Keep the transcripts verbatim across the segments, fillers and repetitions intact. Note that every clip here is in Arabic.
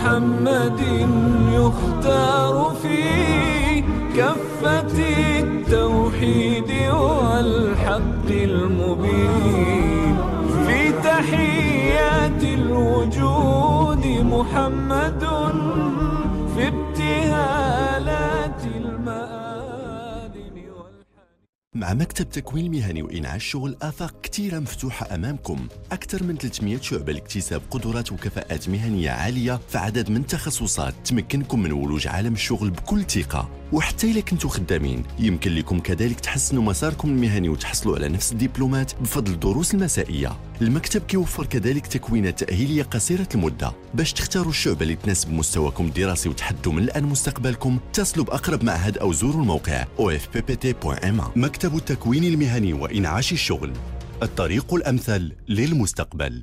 محمد يختار في كفة التوحيد والحق المبين. في تحيات الوجود محمد، في ابتهالات المآذن والحنين. مع مكتب تكوين المهني وإنعاش الشغل، آفاق كتيرة مفتوحة أمامكم. أكثر من ثلاثمئة شعبة لاكتساب قدرات وكفاءات مهنية عالية في عدد من التخصصات تمكنكم من ولوج عالم الشغل بكل ثقة. وحتى إلا كنتوا خدامين، يمكن لكم كذلك تحسنوا مساركم المهني وتحصلوا على نفس الدبلومات بفضل الدروس المسائية. المكتب كيوفر كذلك تكوينات تأهيلية قصيرة المدة باش تختاروا الشعبة اللي تناسب مستواكم الدراسي وتحدوا من الآن مستقبلكم. اتصلوا بأقرب معهد أو زوروا الموقع أو إف بي بي تي دوت إم إيه. مكتب التكوين المهني وإنعاش الشغل، الطريق الأمثل للمستقبل.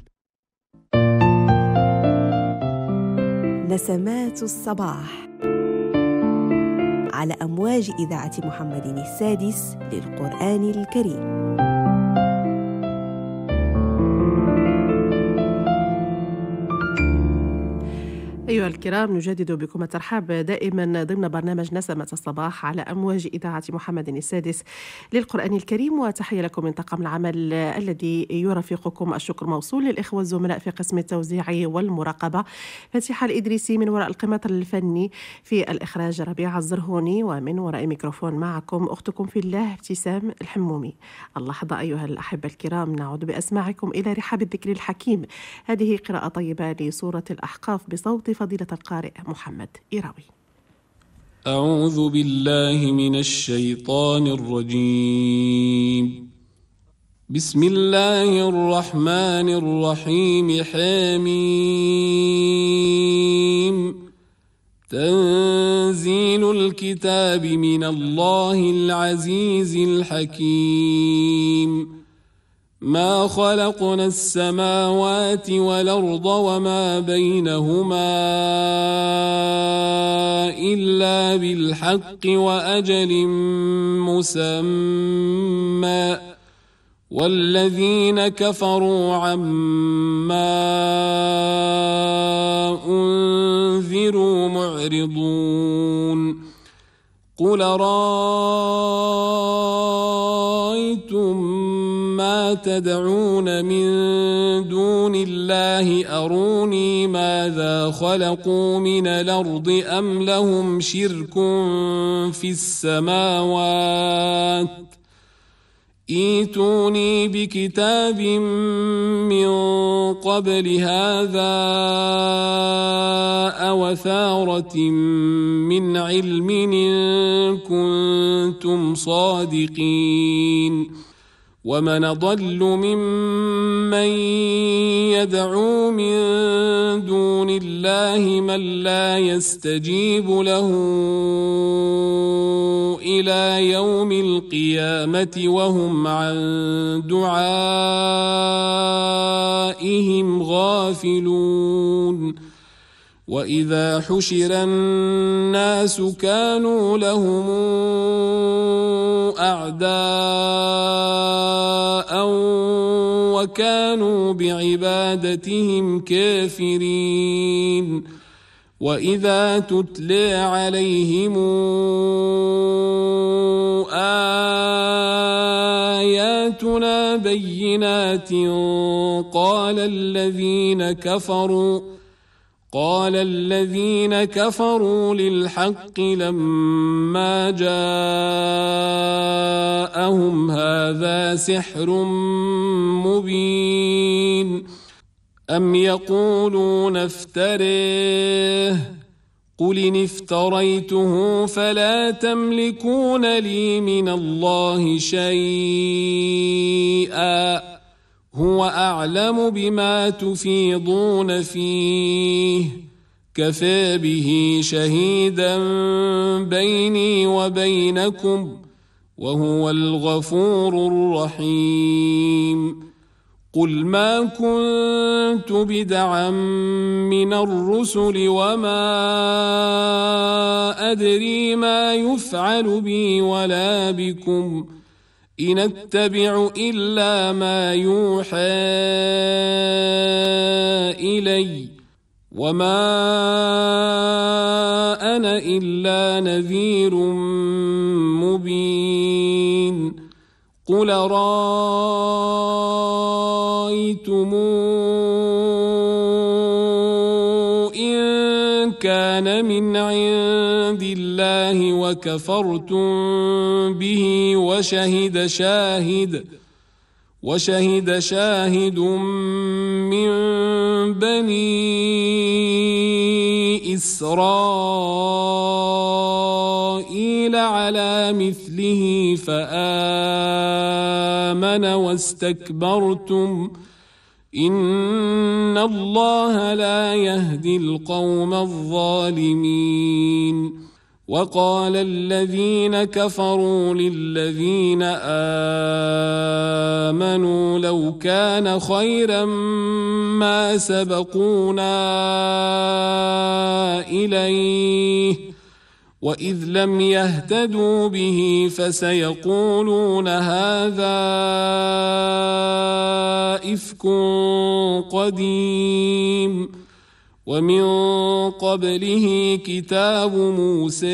نسمات الصباح على أمواج إذاعة محمد السادس للقرآن الكريم. أيها الكرام، نجدد بكم الترحاب دائما ضمن برنامج نسمة الصباح على أمواج إذاعة محمد السادس للقرآن الكريم. وتحية لكم من طاقم العمل الذي يرافقكم. الشكر موصول للإخوة الزملاء في قسم التوزيع والمراقبة، فتيحة الإدريسي من وراء القمة الفني، في الإخراج ربيع الزرهوني، ومن وراء الميكروفون معكم أختكم في الله ابتسام الحمومي. اللحظة أيها الأحبة الكرام نعود بأسماعكم إلى رحاب الذكر الحكيم. هذه قراءة طيبة لسورة الأحقاف بصوت فضيلة القارئ محمد إيراوي. أعوذ بالله من الشيطان الرجيم. بسم الله الرحمن الرحيم. حميم. تنزيل الكتاب من الله العزيز الحكيم. ما خلقنا السماوات والأرض وما بينهما إلا بالحق وأجل مسمى، والذين كفروا عما أنذروا معرضون. قل رأيتم ما تدعون من دون الله أروني ماذا خلقوا من الأرض أم لهم شرك في السماوات. ائتوني بكتاب من قبل هذا أو أثارة من علم إن كنتم صادقين. ومن أضل ممن يدعو من دون الله من لا يستجيب له إلى يوم القيامة وهم عن دعائهم غافلون. وإذا حشر الناس كانوا لهم أعداء وكانوا بعبادتهم كافرين. وإذا تتلى عليهم آياتنا بينات قال الذين كفروا قال الذين كفروا للحق لما جاءهم هذا سحر مبين. أم يقولون افتريه قل إن افتريته فلا تملكون لي من الله شيئا هو أعلم بما تفيضون فيه كفى به شهيدا بيني وبينكم وهو الغفور الرحيم. قل ما كنت بدعا من الرسل وما أدري ما يفعل بي ولا بكم إن أتبع إلا ما يوحى إلي وما أنا إلا نذير مبين قل رأيتم إن كان من عند الله وكفرتم به وشهد شاهد وشهد شاهد من بني إسرائيل على مثله فآمن واستكبرتم إن الله لا يهدي القوم الظالمين وقال الذين كفروا للذين آمنوا لو كان خيرا ما سبقونا إليه وإذ لم يهتدوا به فسيقولون هذا إفك قديم ومن قبله كتاب موسى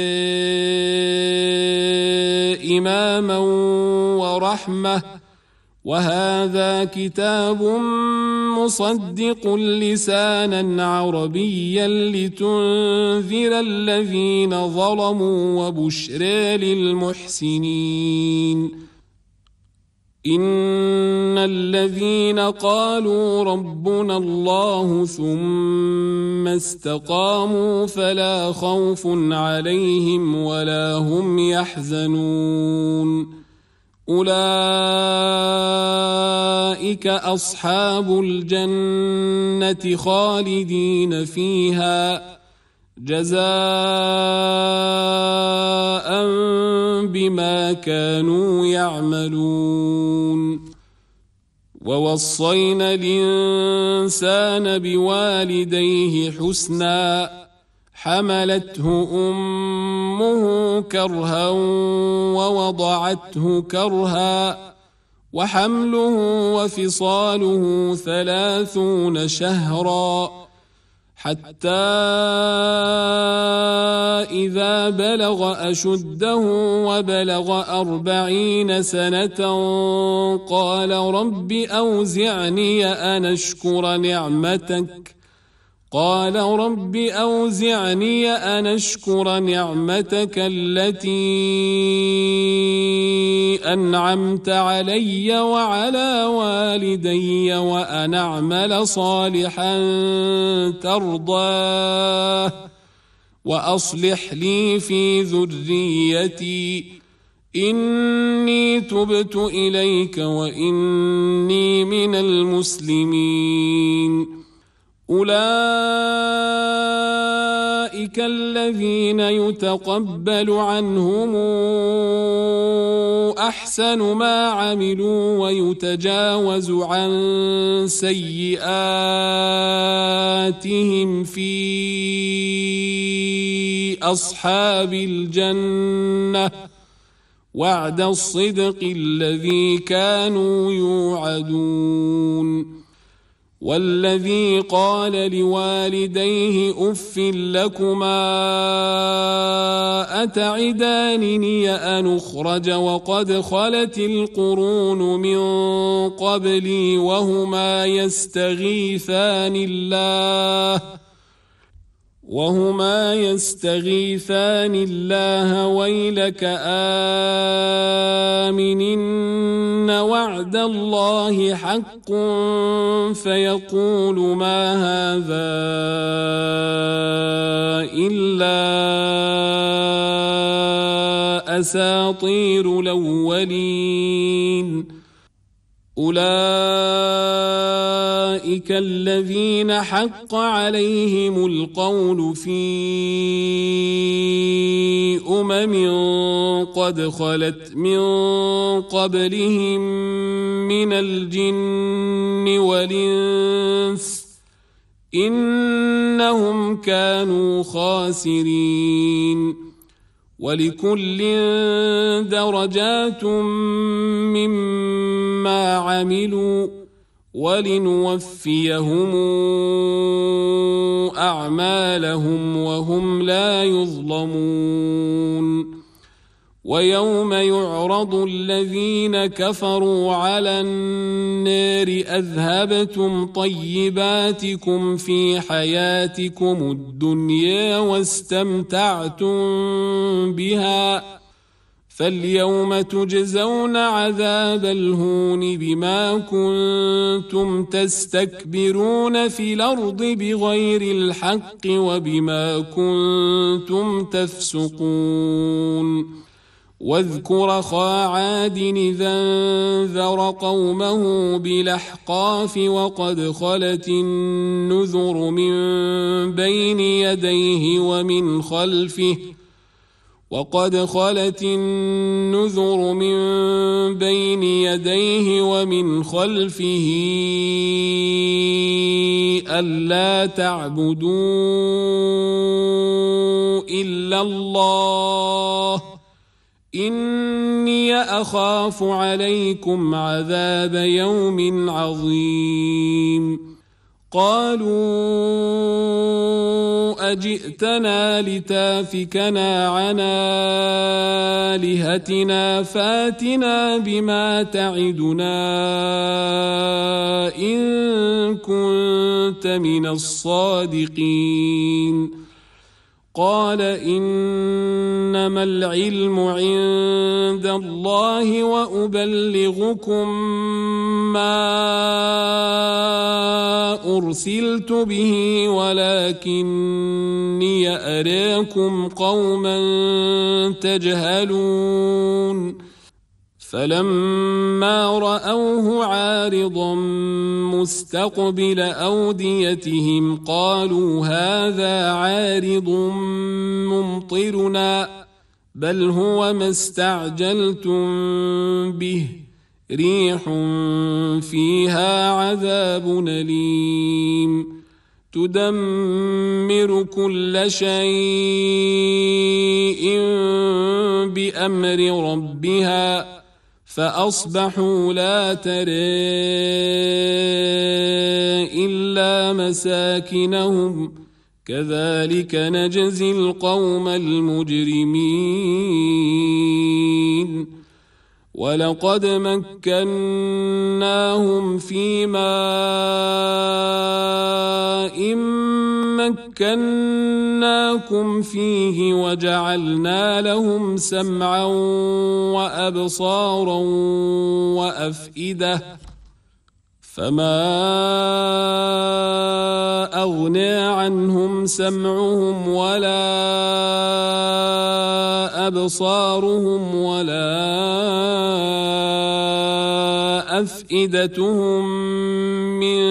إماما ورحمة وهذا كتاب مصدق لسانا عربيا لتنذر الذين ظلموا وبشرى للمحسنين إن الذين قالوا ربنا الله ثم استقاموا فلا خوف عليهم ولا هم يحزنون أولئك أصحاب الجنة خالدين فيها جزاء بما كانوا يعملون ووصينا الإنسان بوالديه حسنا حملته أمه كرها ووضعته كرها وحمله وفصاله ثلاثون شهرا حتى إذا بلغ أشده وبلغ أربعين سنة قال رب أوزعني أن أشكر نعمتك قال رب أوزعني أن أشكر نعمتك التي أنعمت علي وعلى والدي وأن أعمل صالحا ترضاه وأصلح لي في ذريتي إني تبت إليك وإني من المسلمين أولئك الذين يتقبل عنهم أحسن ما عملوا ويتجاوز عن سيئاتهم في أصحاب الجنة وعد الصدق الذي كانوا يوعدون والذي قال لوالديه أف لكما أتعدانني أن أخرج وقد خلت القرون من قبلي وهما يستغيثان الله وهما يستغيثان الله ويلك آمن إن وعد الله حق فيقول ما هذا إلا أساطير الأولين أولئك الذين حق عليهم القول في أمم قد خلت من قبلهم من الجن والإنس إنهم كانوا خاسرين ولكل درجات مما عملوا ولنوفيهم أعمالهم وهم لا يظلمون ويوم يعرض الذين كفروا على النار أذهبتم طيباتكم في حياتكم الدنيا واستمتعتم بها فاليوم تجزون عذاب الهون بما كنتم تستكبرون في الأرض بغير الحق وبما كنتم تفسقون واذكر أخا عاد إذا انذر قومه بالأحقاف وقد خلت النذر من بين يديه ومن خلفه وقد خلت النذر من بين يديه ومن خلفه ألا تعبدوا إلا الله إني أخاف عليكم عذاب يوم عظيم قالوا أجئتنا لتافكنا عن آلهتنا فاتنا بما تعدنا إن كنت من الصادقين قال إنما العلم عند الله وأبلغكم ما أرسلت به ولكني أراكم قوما تجهلون فلما رأوه عارضا مستقبل أوديتهم قالوا هذا عارض ممطرنا بل هو ما استعجلتم به ريح فيها عذاب أليم تدمر كل شيء بأمر ربها فأصبحوا لا ترى إلا مساكنهم كذلك نجزي القوم المجرمين ولقد مكناهم في ماء مكناكم فيه وجعلنا لهم سمعا وأبصارا وأفئدة فما أغنى عنهم سمعهم ولا أبصارهم ولا أفئدتهم من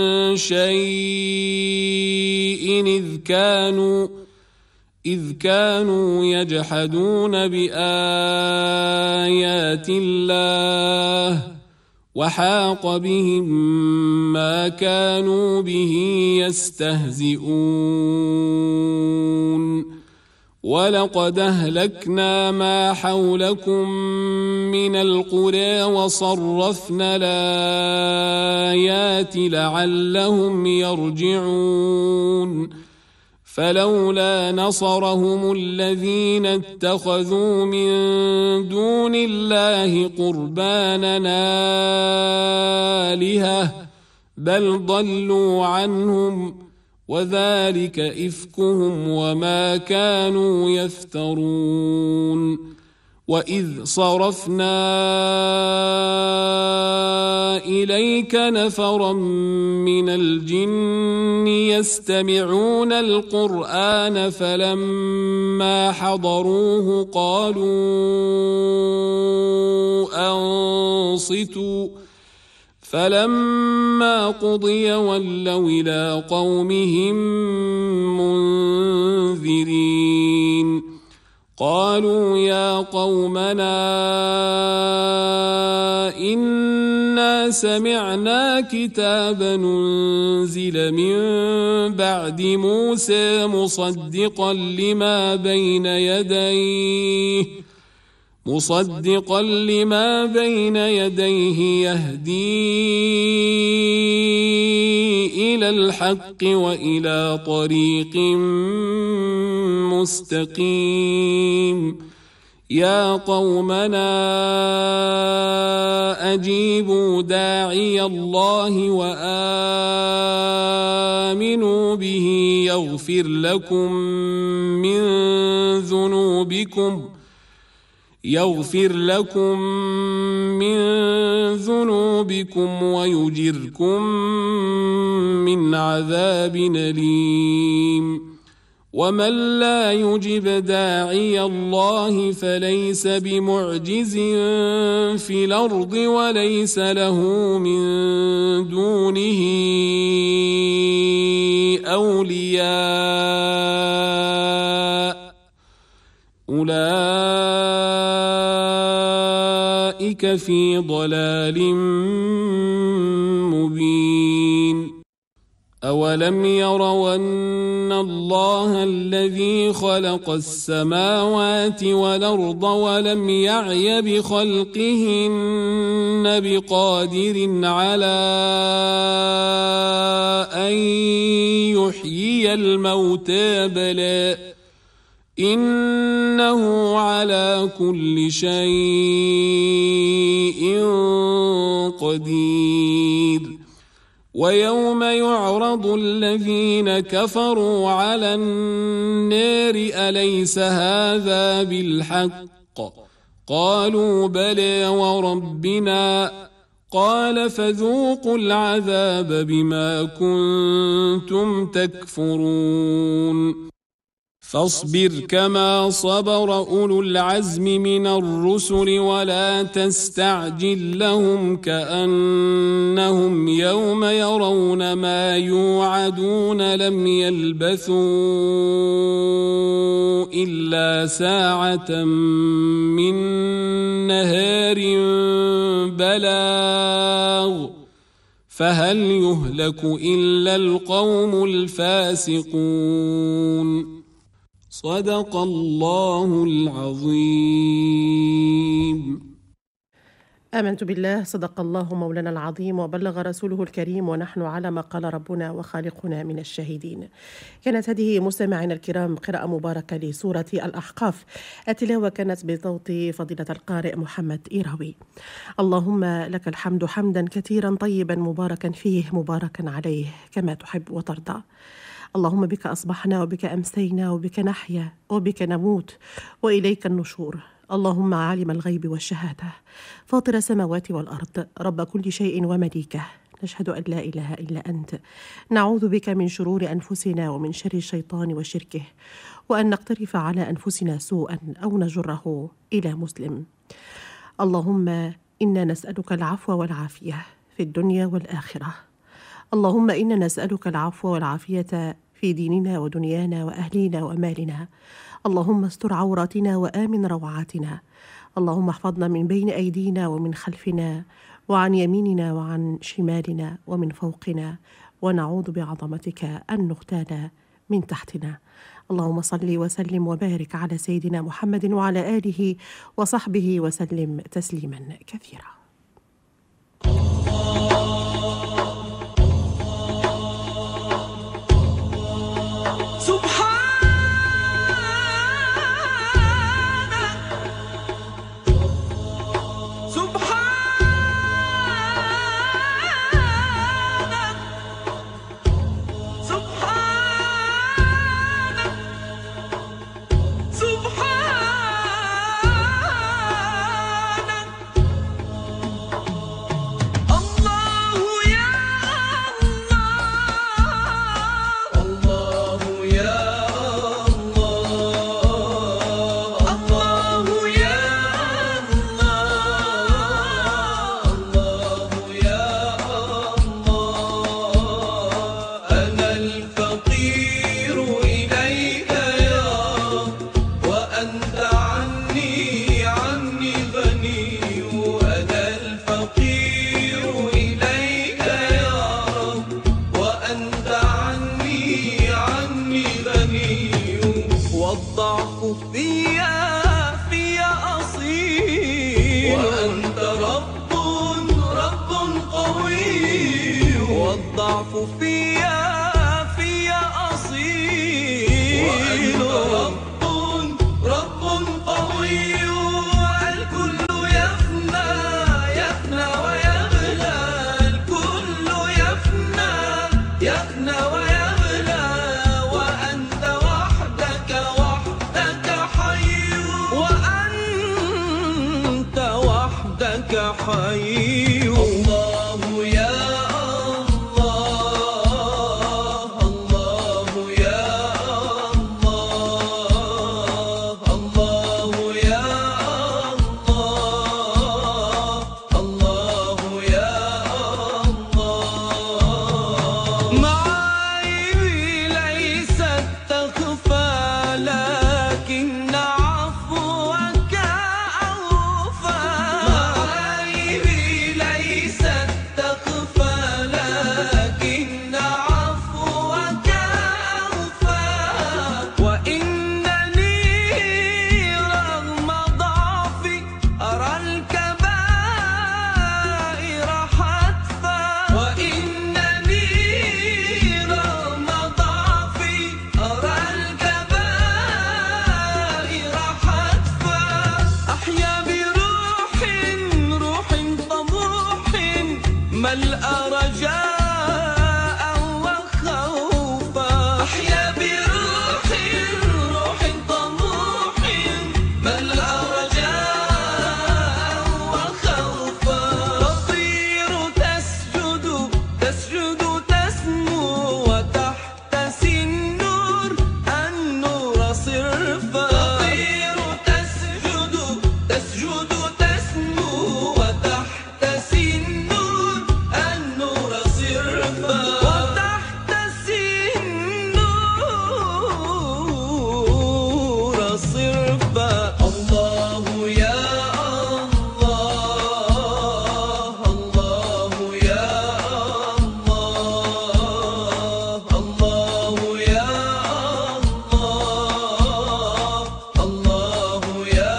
شيء إذ كانوا إذ كانوا يجحدون بآيات الله وحاق بهم ما كانوا به يستهزئون ولقد أهلكنا ما حولكم من القرى وصرفنا الآيات لعلهم يرجعون فلولا نصرهم الذين اتخذوا من دون الله قربانا آلهة بل ضلوا عنهم وذلك إفكهم وما كانوا يفترون وإذ صرفنا إليك نفرا من الجن يستمعون القرآن فلما حضروه قالوا أنصتوا فلما قضي ولوا إلى قومهم منذرين قالوا يا قومنا إنا سمعنا كتابا أنزل من بعد موسى مصدقا لما بين يديه مصدقا لما بين يديه يهدي إلى الحق وإلى طريق مستقيم. يا قومنا أجيبوا داعي الله وآمنوا به يغفر لكم من ذنوبكم يغفر لكم من ذنوبكم ويجركم من عذاب أليم. ومن لا يجب داعي الله فليس بمعجز في الأرض وليس له من دونه أولياء أولئك في ضلال مبين. أولم يروا أن الله الذي خلق السماوات والأرض ولم يعي بخلقهن بقادر على أن يحيي الموتى بلى إنه على كل شيء قدير. ويوم يعرض الذين كفروا على النار أليس هذا بالحق؟ قالوا بلى وربنا. قال فذوقوا العذاب بما كنتم تكفرون. فاصبر كما صبر أولو العزم من الرسل ولا تستعجل لهم كأنهم يوم يرون ما يوعدون لم يلبثوا إلا ساعة من نهار بلاغ فهل يهلك إلا القوم الفاسقون. صدق الله العظيم. آمنت بالله، صدق الله مولانا العظيم وبلغ رسوله الكريم ونحن على ما قال ربنا وخالقنا من الشاهدين. كانت هذه مستمعينا الكرام قراءة مباركة لسورة الأحقاف. التلاوة كانت بصوت فضيلة القارئ محمد إيراوي. اللهم لك الحمد حمدا كثيرا طيبا مباركا فيه مباركا عليه كما تحب وترضى. اللهم بك أصبحنا وبك أمسينا وبك نحيا وبك نموت وإليك النشور. اللهم عالم الغيب والشهادة فاطر السماوات والأرض رب كل شيء ومليكه، نشهد أن لا إله إلا أنت، نعوذ بك من شرور أنفسنا ومن شر الشيطان وشركه، وأن نقترف على أنفسنا سوءا أو نجره إلى مسلم. اللهم إنا نسألك العفو والعافية في الدنيا والآخرة. اللهم إنا نسألك العفو والعافية في ديننا ودنيانا وأهلنا ومالنا. اللهم استر عوراتنا وآمن روعاتنا. اللهم احفظنا من بين أيدينا ومن خلفنا وعن يميننا وعن شمالنا ومن فوقنا، ونعوذ بعظمتك أن نغتال من تحتنا. اللهم صل وسلم وبارك على سيدنا محمد وعلى آله وصحبه وسلم تسليما كثيرا. والضعف فيا فيا أصيل وأنت رب رب قوي الكل يفنى يفنى ويغلى الكل يفنى يفنى ويغلى وأنت وحدك وحدك حي وأنت وحدك حي الله يا الله الله يا الله الله يا الله الله يا الله معايبي ليست تخفى لكن عفوك أوفى معايبي ليست تخفى لكن عفوك أوفى وإنني رغم ضعفي أرى الكبائر حتفا وإنني رغم ضعفي أرى الكبائر حتفا أحيا بروح روح طموح ملأ رجاء وخوفا أحيا بروح روح طموح ملأ رجاء وخوفا تطير تسجد تسجد تسمو وتحتسي النور النور صرفا تطير تسجد تسجد تسمو وتحتسي النور النور صرفا وتحتسي النور صرفا الله يا الله الله يا الله الله يا الله الله يا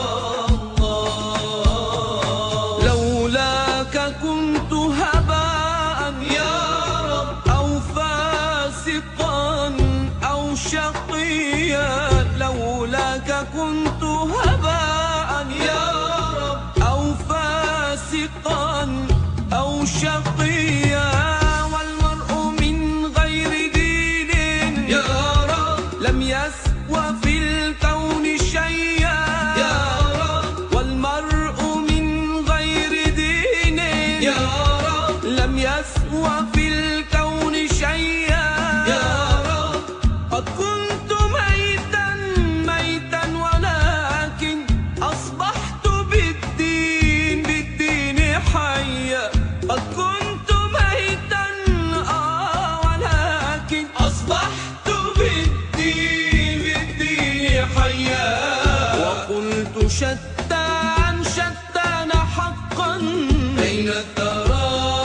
الله لولاك كنت هباء يا رب أو فاسقا أو شقيا لولاك كنت هباء يا رب أو فاسقا أو شقيا والمرء من غير دين يا رب لم يسوى في الكون شيئا يا رب والمرء من غير دين يا رب لم يسوى في الكون شيئا يا رب قد كنت ميتا ميتا ولكن أصبحت بالدين بالدين حيا قد كنت ميتا آه ولكن أصبحت بالدين بالدين حيا وقلت شتى عن شتان حقا بين الثرى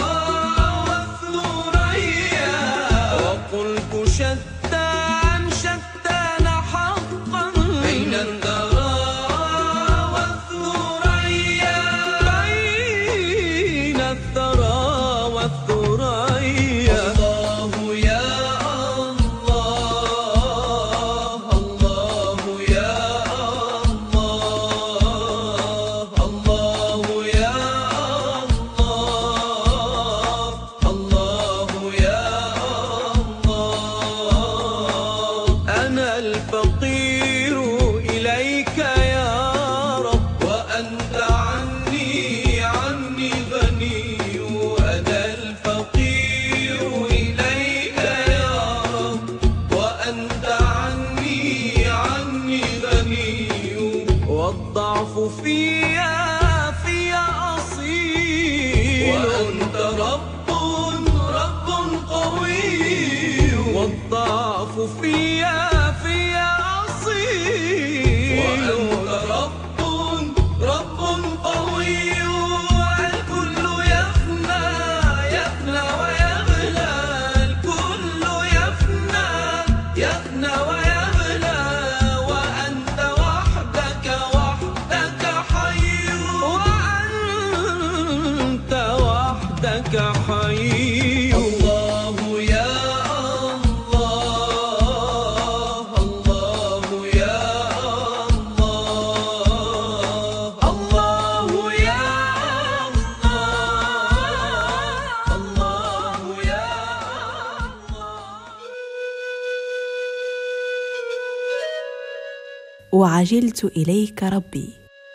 والثريا وقلت شتى عن شتان حقا بين الثرى والثريا بين الثرى والثريا الله يا الله الله يا الله الله يا الله الله يا الله أنا الفقير إليك يا رب وأنت عني عني غني أنا الفقير إليك يا رب وأنت عني عني غني والضعف فيا فيا أصيل وأنت رب رب قوي والضعف فيا فيا أصيل وأنت رب رب قوي الكل يفنى يفنى ويغلى الكل يفنى يفنى ويغلى وأنت وحدك وحدك حي وأنت وحدك حي الله وعجلت إليك ربي.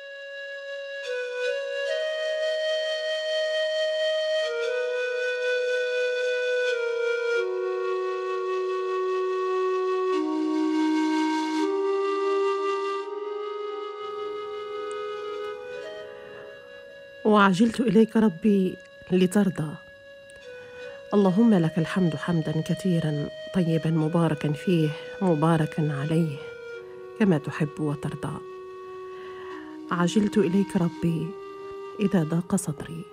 وعجلت إليك ربي لترضى. اللهم لك الحمد حمدا كثيرا طيبا مباركا فيه مباركا عليه كما تحب وترضى. عجلت إليك ربي إذا ضاق صدري،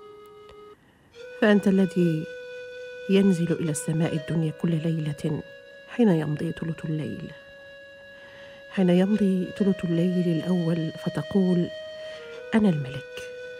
فأنت الذي ينزل إلى السماء الدنيا كل ليلة حين يمضي ثلث الليل، حين يمضي ثلث الليل الأول فتقول: أنا الملك،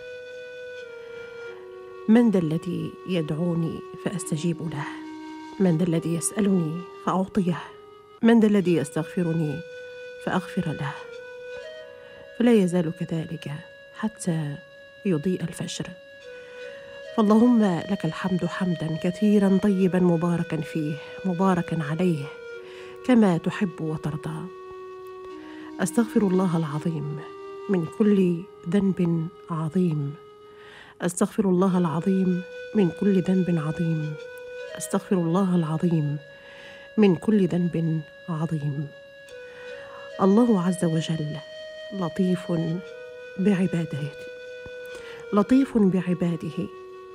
من ذا الذي يدعوني فأستجيب له؟ من ذا الذي يسألني فأعطيه؟ من ذا الذي يستغفرني فأغفر له؟ فلا يزال كذلك حتى يضيء الفجر. فاللهم لك الحمد حمدا كثيرا طيبا مباركا فيه مباركا عليه كما تحب وترضى. أستغفر الله العظيم من كل ذنب عظيم، أستغفر الله العظيم من كل ذنب عظيم، أستغفر الله العظيم من كل ذنب عظيم. الله عز وجل لطيف بعباده، لطيف بعباده.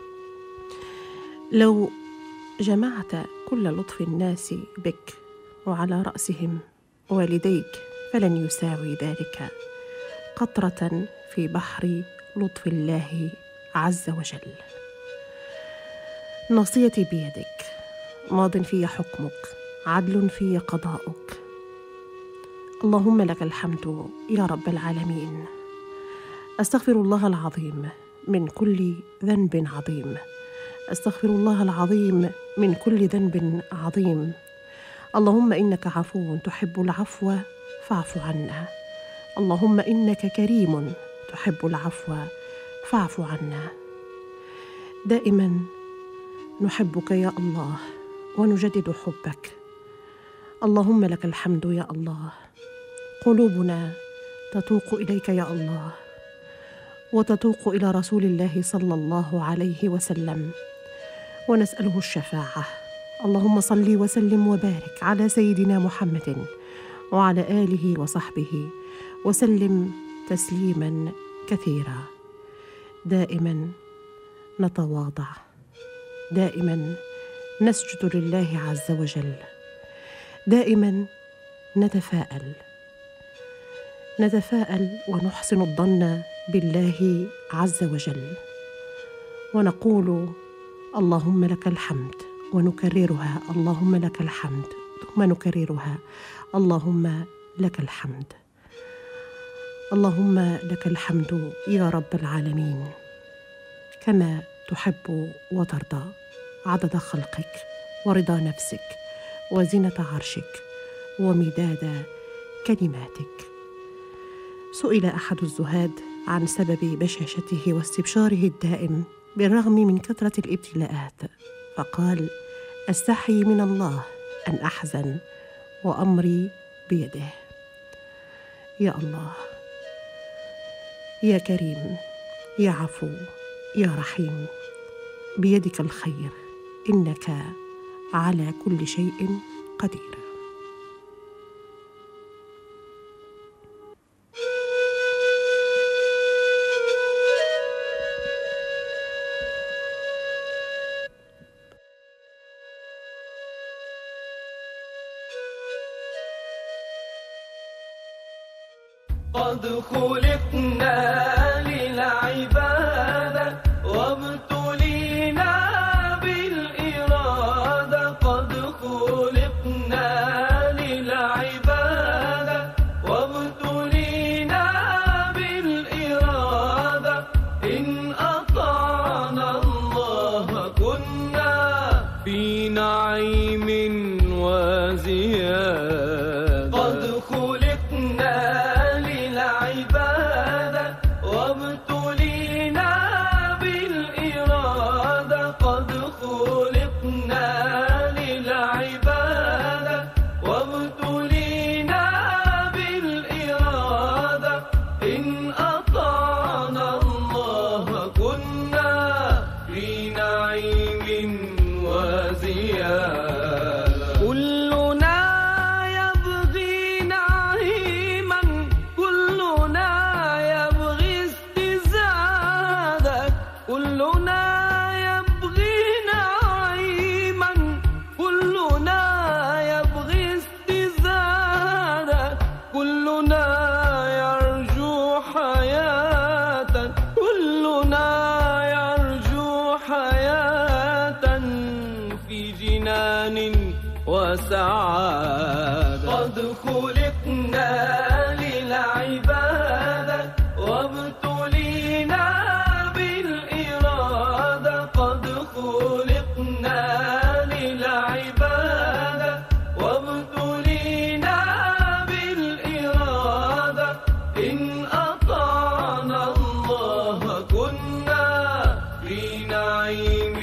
لو جمعت كل لطف الناس بك وعلى رأسهم والديك فلن يساوي ذلك قطرة في بحر لطف الله عز وجل. ناصيتي بيدك، ماض في حكمك، عدل في قضاؤك. اللهم لك الحمد يا رب العالمين. أستغفر الله العظيم من كل ذنب عظيم، أستغفر الله العظيم من كل ذنب عظيم. اللهم إنك عفو تحب العفو فاعف عنا. اللهم إنك كريم تحب العفو فاعف عنا. دائما نحبك يا الله ونجدد حبك. اللهم لك الحمد يا الله. قلوبنا تتوق إليك يا الله، وتتوق إلى رسول الله صلى الله عليه وسلم، ونسأله الشفاعة. اللهم صل وسلم وبارك على سيدنا محمد وعلى آله وصحبه وسلم تسليما كثيرا. دائما نتواضع، دائما نسجد لله عز وجل، دائما نتفاءل نتفاءل ونحسن الظن بالله عز وجل، ونقول اللهم لك الحمد، ونكررها اللهم لك الحمد، ثم نكررها اللهم لك الحمد. اللهم لك الحمد يا رب العالمين كما تحب وترضى، عدد خلقك ورضا نفسك وزنة عرشك ومداد كلماتك. سئل أحد الزهاد عن سبب بشاشته واستبشاره الدائم بالرغم من كثرة الابتلاءات، فقال: أستحي من الله أن أحزن وأمري بيده. يا الله، يا كريم، يا عفو، يا رحيم، بيدك الخير، إنك على كل شيء قدير. قد خلقنا للعبادة وابتلينا بالإرادة. قد خلقنا للعبادة وابتلينا بالإرادة. إن أطعنا الله كنا في نعيم وزيادة. قد خلقنا للعبادة وابتلينا بالإرادة. قد خلقنا للعبادة وابتلينا بالإرادة. وزيادة. كلنا يبغي نعيما، كلنا يبغي استزادة، كلنا يبغي نعيما، كلنا يبغي استزادة، كلنا يرجو حياة، كلنا يرجو حياة في جنان وسعادة. قد خلقنا للعبادة وابتلينا بالإرادة، قد خلقنا للعبادة وابتلينا بالإرادة، إن أطعنا الله كنا في نعيم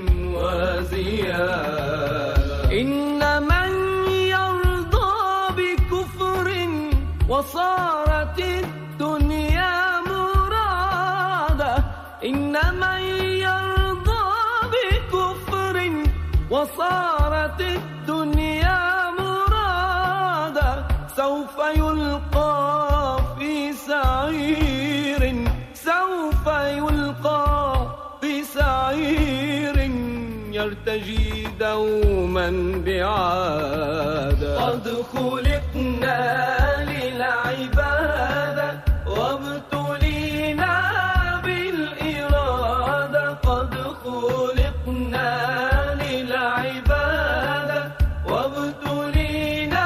وزيادة. إن من يرضى بكفر وصارت الدنيا مرادة، إن من يرضى بكفر وصارت الدنيا مرادة، سوف يلقى في سعير، سوف يلقى في سعير يرتجي دوما بعادة. قد خلقنا للعبادة وابتلينا بالإرادة، قد خلقنا للعبادة وابتلينا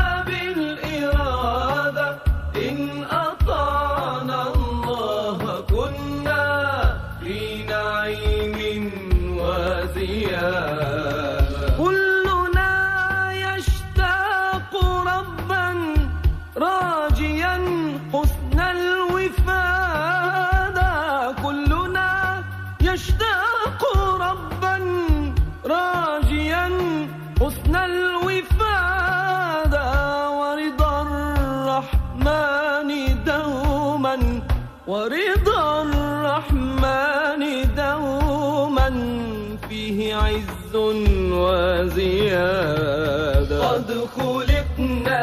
بالإرادة، إن أطعنا الله كنا في نعيم وزيادة. كلنا يشتاق ربا راجيا حسن الوفادة، كلنا يشتاق ربا راجيا حسن الوفادة، ورضا الرحمن دوما، ورضا الرحمن دوما فيه عز وزيادة. قد خلقنا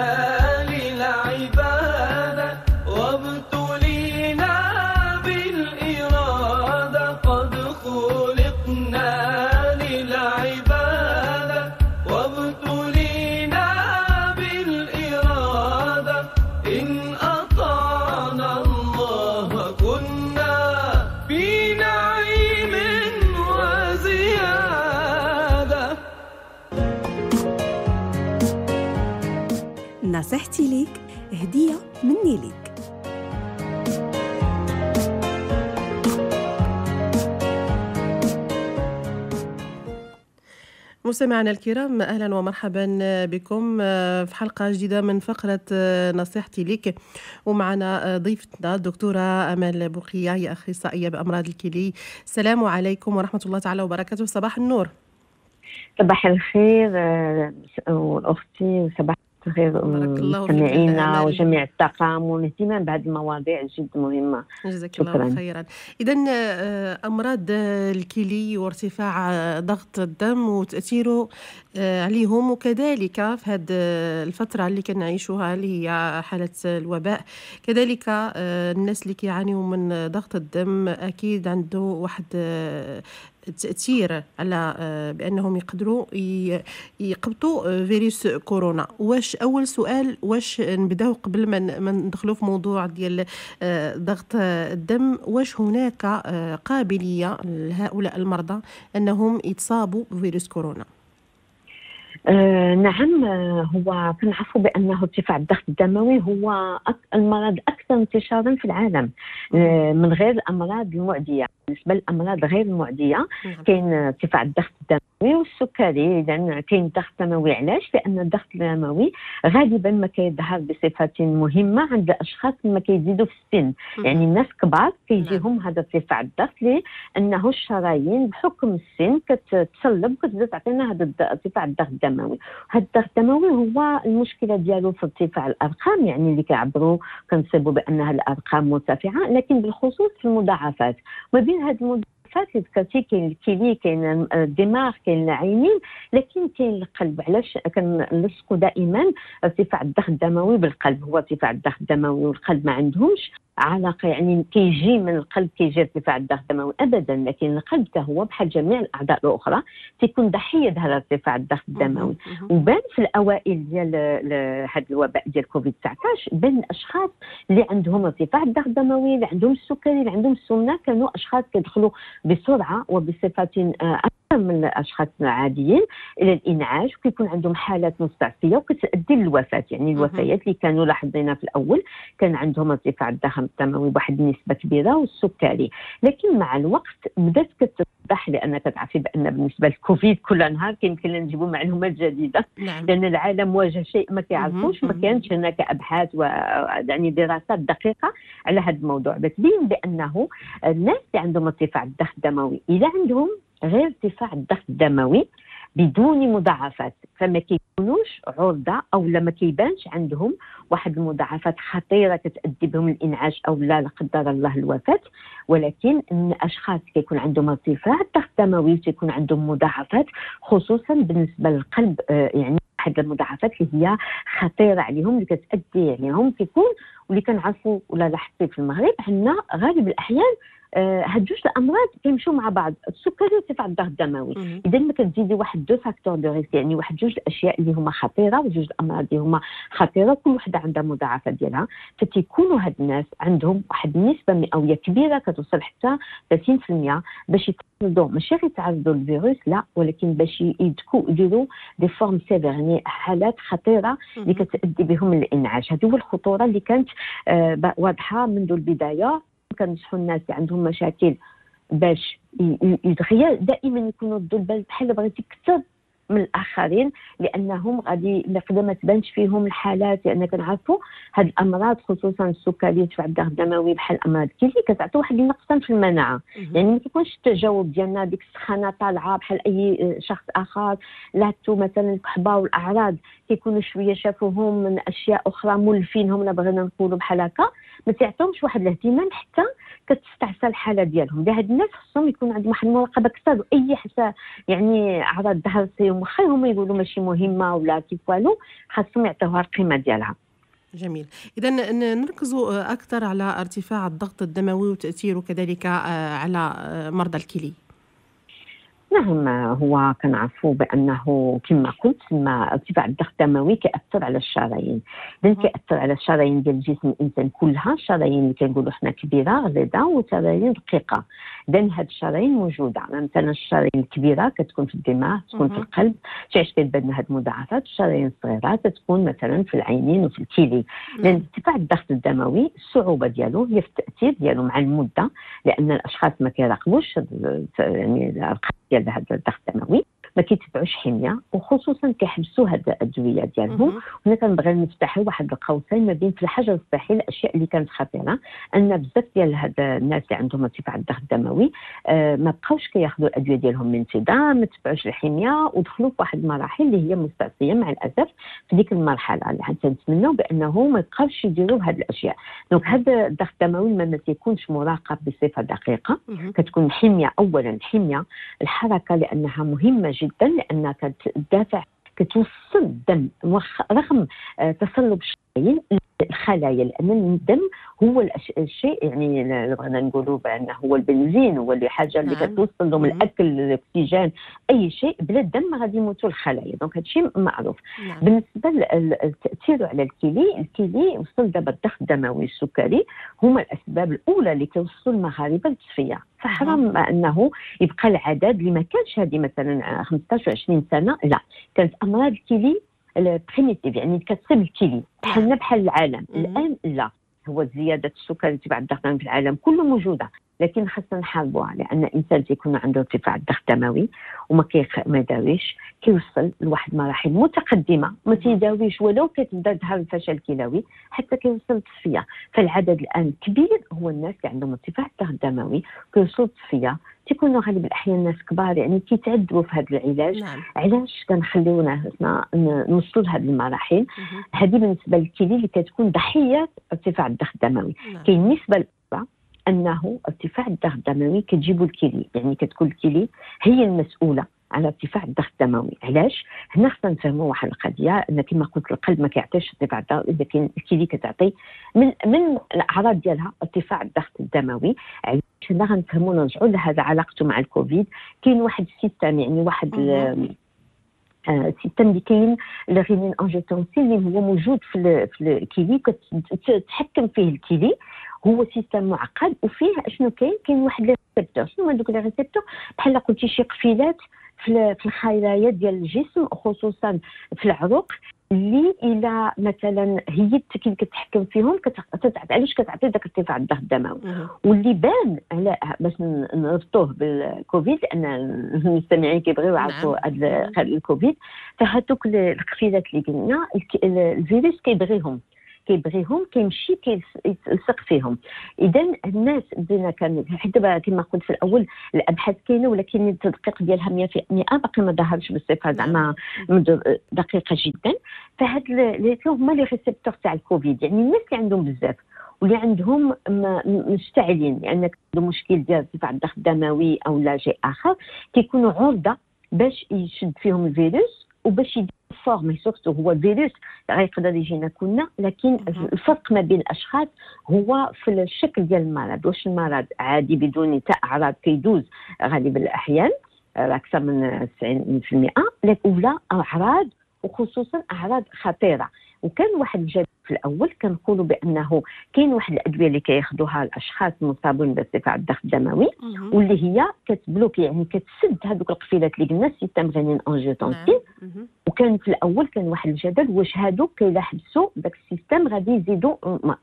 للعبادة وابتلينا بالإرادة، قد خلقنا للعبادة وابتلينا بالإرادة، إن أطعنا الله كنا في نعيم وزيادة. نصيحتي ليك هدية مني ليك. مستمعينا الكرام، أهلا ومرحبا بكم في حلقة جديدة من فقرة نصيحتي لك، ومعنا ضيفتنا الدكتورة أمال بوقية، هي أخصائية بأمراض الكلى. السلام عليكم ورحمة الله تعالى وبركاته. صباح النور. صباح الخير أختي، وصباح الخير مستمعينا وجميع الطاقم والاهتمام بهذه المواضيع جد مهمة. جزاك الله خيرا. إذن أمراض الكلى وارتفاع ضغط الدم وتأثيره عليهم، وكذلك في هذه الفترة اللي كنعيشوها اللي هي حالة الوباء، كذلك الناس اللي كيعانيوا من ضغط الدم أكيد عنده واحد تأثير على بأنهم يقدروا يقبطوا فيروس كورونا. واش أول سؤال، واش نبداو قبل ما ندخلوا في موضوع ديال ضغط الدم، واش هناك قابلية لهؤلاء المرضى أنهم يتصابوا بفيروس كورونا؟ آه نعم، هو كنعرفوا بأنه ارتفاع الضغط الدموي هو المرض الأكثر انتشارا في العالم، آه من غير الأمراض المعدية. بالنسبة للأمراض غير المعدية كاين ارتفاع الضغط الدموي والسكري. إذن كاين الضغط الدموي، علاش؟ لأن الضغط الدموي غالبا ما كيظهر بصفة مهمة عند الأشخاص لما كيزيدوا في السن، يعني الناس كبار كيجيهم هذا ارتفاع الضغط لأنه الشرايين بحكم السن كتتصلب وكتبدا تعطينا هذا ارتفاع الضغط الدموي. هذا الضغط الدموي هو المشكلة ديالو في ارتفاع الأرقام، يعني اللي كيعبروا كنصيبوا بأنها الأرقام مرتفعة، لكن بالخصوص في المضاعفات. ما بين هذه المضاعفات المضاعفات اللي ذكرتي، كاين الكلي، كاين الدماغ، كاين العينين، لكن كاين القلب. علاش كنلصقوا دائما ارتفاع الضغط الدموي بالقلب؟ هو ارتفاع الضغط الدموي والقلب ما عندهمش علاقه، يعني كيجي من القلب كيجي ارتفاع الضغط الدموي ابدا، لكن القلب هو بحال جميع الاعضاء الاخرى تيكون ضحيه هذا ارتفاع الضغط الدموي. وبان في الاوائل ديال هذا الوباء ديال كوفيد تسعطاش بين الاشخاص اللي عندهم ارتفاع الضغط الدموي، اللي عندهم السكري، اللي عندهم السمنه، كانوا اشخاص كيدخلوا بسرعه وبصفه اكثر من الاشخاص العاديين الى الانعاش، وكيكون عندهم حالات مستعصيه وكتؤدي للوفاه. يعني الوفيات اللي كانوا لاحظينها في الاول كان عندهم ارتفاع الضغط الدموي بواحد النسبه كبيره والسكري، لكن مع الوقت بدات كتتضح، لان كتعرفي بان بالنسبه للكوفيد كل نهار كيمكن لنا نجيبوا معلومات جديده. نعم. لان العالم واجه شيء ما كيعرفوش، ما كانش هناك ابحاث و يعني دراسات دقيقه على هذا الموضوع، بتبين بانه الناس اللي عندهم ارتفاع الضغط الدموي اذا عندهم غير ارتفاع الضغط الدموي بدون مضاعفات فما كيكونوش عرضه او لما كيبانش عندهم واحد المضاعفات خطيره كتؤدي بهم الانعاش او لا لا قدر الله الوفاه. ولكن الاشخاص كيكون عندهم ارتفاع الضغط الدموي وتكون عندهم مضاعفات، خصوصا بالنسبه للقلب، يعني واحد المضاعفات اللي هي خطيره عليهم اللي كتؤدي عليهم كيكون، واللي كنعرفوا ولا لاحظتي في المغرب عندنا غالب الاحيان هاد جوج الامراض كيمشوا مع بعض، السكري وارتفاع الضغط الدموي. اذا ما كتزيدي واحد دو فاكتور دو ريسك، يعني واحد جوج الاشياء اللي هما خطيره وجوج الامراض اللي هما خطيره، كل وحده عندها مضاعفات ديالها، فتيكونوا هاد الناس عندهم واحد النسبه مئويه كبيره كتوصل حتى ثلاثين بالمئة باش يتعرضوا، ماشي غير يتعرضوا للفيروس لا، ولكن باش يدكوا يديروا دي فورم سيفير، يعني حالات خطيره اللي كتؤدي بهم للانعاش. هذه هو الخطوره اللي كانت آه واضحه منذ البدايه. كنصحوا الناس اللي عندهم مشاكل باش يتغير دائما يكونوا ضد البال بحال بغيتي اكثر من الاخرين، لانهم غادي نقدر ما تبانش فيهم الحالات، لان كنعرفوا هاد الامراض خصوصا السكري وارتفاع الضغط الدموي بحال امراض الكلى كتعطي واحد النقصان في المناعه. يعني ما كيكونش التجاوب ديالنا ديك السخانه طالعه بحال اي شخص اخر، لاتو مثلا الكحبه والاعراض كيكونوا شويه شافوهم من اشياء اخرى مولفينهم ولا بغينا نقولوا بحال هكا، ما تعطيهمش واحد الاهتمام حتى كتستعصى الحاله ديالهم. لهاد الناس خصهم يكون عندهم واحد المراقبه اكثر، واي حسا يعني اعراض ظهر فيهم واخا هما يقولوا ماشي مهمه ولا كيف والو، خاصهم يعطيوها القيمه ديالها. جميل. إذا نركزوا أكثر على ارتفاع الضغط الدموي وتأثيره كذلك على مرضى الكلى. نعم، هو كنعرفوا بانه كما قلت ما ارتفاع الضغط الدموي كيأثر على الشرايين، اذا كيأثر على الشرايين ديال الجسم الانسان كلها، الشرايين اللي كنقولوا حنا كبيره غليظه وشرايين دقيقه. اذا هاد الشرايين موجوده، مثلا الشرايين الكبيره كتكون في الدماغ، تكون في القلب، تعيش كتبان هاد المضاعفات. الشرايين الصغيره تكون مثلا في العينين وفي الكلى. لان ارتفاع الضغط الدموي الصعوبه ديالو هي في التاثير ديالو مع المده، لان الاشخاص ما كيراقبوش يعني ديال هذا الضغط الدموي، ما كيتبعوش حميه، وخصوصا كيحبسوا هاد الادويه ديالهم. هنا كنبغي نفتحوا واحد القوسين ما بين في الحجر الصحي الاشياء اللي كانت خطيره، ان بزاف ديال هاد الناس اللي عندهم ارتفاع الضغط الدموي آه ما بقاوش كياخذوا الادويه ديالهم بانتظام، ما تبعوش الحميه، ودخلوا في واحد المراحل اللي هي مستعصيه مع الاسف. في ديك المرحله اللي حتى نتمنوا بانه ما يبقاوش يديروا هاد الاشياء. دونك هذا الضغط الدموي ما تيكونش مراقب بصفه دقيقه، كتكون الحميه اولا، الحميه الحركه لانها مهمه جدا، لانها كتدافع كتوصل الدم رغم تصلب الشرايين الخلايا، لان الدم هو الشيء يعني بغينا نقولوا بانه هو البنزين، هو الحاجه اللي نعم. كتوصل لهم الاكل، الاكسجين، اي شيء بلا الدم غادي يموتوا الخلايا. دونك هذا الشيء معروف. نعم. بالنسبه للتاثير على الكلى، الكلى وصل دابا الضغط الدموي السكري هما الاسباب الاولى اللي كيوصلوا المغاربه للتصفيه. فحرام انه يبقى العدد اللي ما كانش هذه مثلا خمسطاش وعشرين سنه، لا كانت امراض الكلى البريميتيف يعني كتصيب الكلى بحالنا بحال العالم. الان لا، هو زياده السكر ارتفاع الضغط الدموي في العالم كله موجوده، لكن خاصنا نحاربوها، لان الانسان تيكون عنده ارتفاع الضغط الدموي وما كيخ ما يداويش، كيوصل لواحد مراحل متقدمه ما تيداويش ولو كتبدا ظهر الفشل الكلوي حتى كيوصل للتصفيه. فالعدد الان كبير هو الناس اللي عندهم ارتفاع الضغط الدموي كيوصلوا للتصفيه، تيكونوا غالب الاحيان ناس كبار يعني كيتعذبوا في هذا العلاج. نعم. علاش كنخليو ناسنا نوصلوا لهذه المراحل؟ هذه بالنسبه للكلى اللي كتكون ضحيه ارتفاع الضغط الدموي. نعم. كاين نسبه انه ارتفاع الضغط الدموي كتجيبو الكلي، يعني كتكون الكلي هي المسؤوله على ارتفاع الضغط الدموي. علاش؟ هنا خصنا نفهموا واحد القضيه، ان كما قلت القلب ما كيعطيش ارتفاع الضغط، اذا كاين الكلي كتعطي من من الاعراض ديالها ارتفاع الضغط الدموي. علاش؟ هنا غنفهموا نرجعوا لهذا علاقته مع الكوفيد. كاين واحد السيستم، يعني واحد السيستم اللي كاين الرينين انجيوتنسين اللي هو موجود في في الكلي، كتحكم فيه الكلي. هو سيستم معقد وفيه اشنو كاين كاين واحد لي ريسبتور. شنو هذوك لي ريسبتور؟ بحال قلتي شي قفيلات في الخلايا ديال الجسم، خصوصا في العروق، اللي الى مثلا هي كي كتحكم فيهم كتعطي. علاش كتعطي داك ارتفاع الضغط الدموي؟ واللي بان على باش نربطوه بالكوفيد، لان المستمعين كيبغيو يعرفوا هذا الكوفيد. فهذوك القفيلات اللي قلنا الفيروس كيبغيهم كيبغيهم كيمشي كيلصق فيهم. اذا الناس بدينا كان حتى كما قلت في الاول الابحاث كاينه، ولكن التدقيق ديالها مية في المية باقي ما ظهرش بصفه زعما دقيقه جدا. فهاد اللي هما لي ريسبتور تاع الكوفيد، يعني الناس اللي عندهم بزاف واللي عندهم مشتعلين، يعني عندهم مشكل ديال ارتفاع الضغط الدموي او لا شيء اخر، كيكونوا عرضه باش يشد فيهم الفيروس وباش يدير فورم. سورتو هو الفيروس غيقدر يجينا كلنا، لكن الفرق ما بين الاشخاص هو في الشكل ديال المرض. واش المرض عادي بدون حتى اعراض كيدوز غالبا الاحيان اكثر من تسعين بالمئة، ولا اعراض وخصوصا اعراض خطيره. وكان واحد الجدل في الاول كنقولوا بانه كاين واحد الادويه اللي كياخذوها الاشخاص المصابين بارتفاع الضغط الدموي، واللي هي كتبلوك، يعني كتسد هذوك القفيلات اللي قلنا سيستم رينين انجيوتنسين. وكان في الاول كان واحد الجدل واش هذوك كي يحبسوا داك السيستم غادي يزيدوا،